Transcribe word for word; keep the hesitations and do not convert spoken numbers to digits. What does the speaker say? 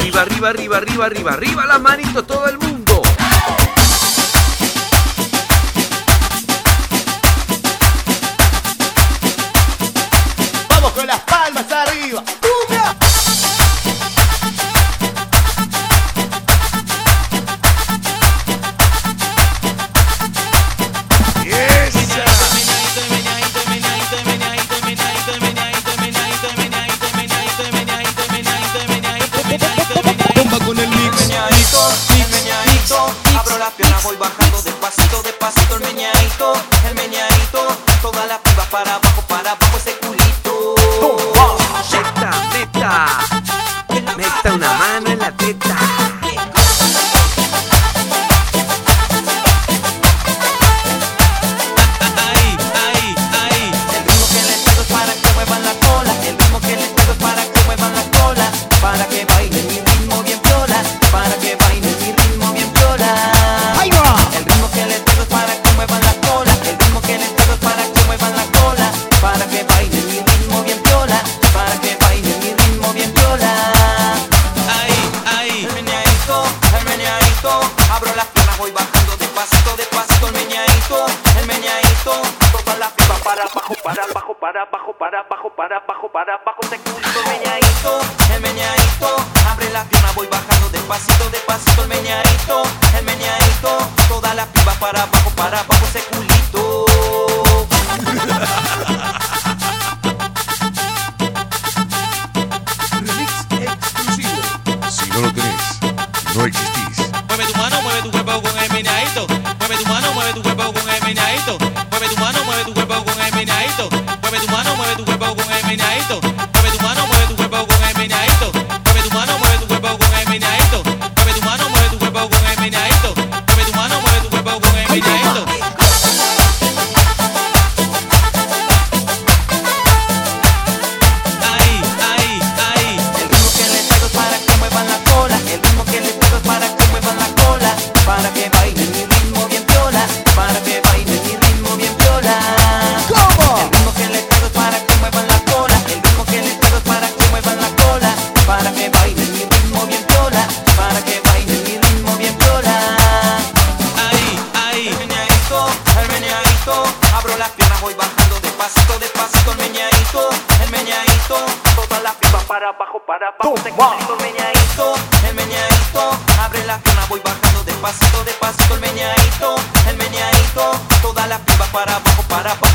Arriba, arriba, arriba, arriba, arriba, arriba las manitos todo el mundo. Vamos con las palmas arriba. ¡Cumbia! Con el mix. El meñadito, el meñadito, abro las piernas, voy bajando despacito, despacito el meñadito, el meñadito, todas las pibas para abajo, para abajo ese culito. Meta, meta, meta una mano en la teta. Ahí, ahí, ahí. El ritmo que les traigo es para que muevan la cola, el ritmo que les traigo es para que muevan la cola, para que bailen mi ritmo bien piola, para que bailen mi ritmo bien piola. ¡Ahí va! El ritmo que les traigo es para que muevan la cola, el ritmo que les traigo es para que muevan la cola, para que bailen mi ritmo bien piola, para que bailen mi ritmo bien piola. Ahí, ahí. El meñadito, el meñadito, abro las piernas, voy bajando despacito, despacito el meñadito, el meñadito, todas las pipas para abajo, para abajo, para abajo, para abajo, para abajo, para abajo, ese culito el meñadito, el meñadito, abre las piernas, voy bajando despacito, despacito el meñadito, el meñadito, todas las pipas para abajo, para abajo, ese culito. Remix exclusivo. Si no lo tenés, no existís. Mueve tu mano, mueve tu cuerpo con el meneadito. Mueve tu mano, mueve tu cuerpo con el meneadito. Mueve tu mano, mueve tu cuerpo con el meneadito. Mueve tu mano, mueve tu cuerpo con el meneadito. Mueve tu mano, mueve tu cuerpo con el meneadito. Mueve tu mano, mueve tu cuerpo con el meneadito. Mueve tu mano, mueve tu cuerpo con el meneadito. Mueve tu mano, mueve tu cuerpo con el meneadito. Ahí, ahí, ahí. El ritmo que les traigo es para que muevan la cola, el ritmo que les traigo es para que muevan la cola, para que bailen mi ritmo bien piola, para que bailen mi ritmo bien piola. ¿Cómo? El ritmo que les traigo es para que muevan la cola, el ritmo que les traigo es para que muevan la cola, para que bailen mi ritmo bien piola, para que bailen mi ritmo bien piola. Ahí, ahí. El meñadito, el meñadito, abro las piernas, voy bajando despacito, despacito el meñadito, el meñadito, todas las pipas para abajo, para abajo, ese culito el meñadito, el meñadito, abre las piernas, voy bajando despacito, despacito el meñadito, el meñadito, todas las pipas para abajo, para abajo.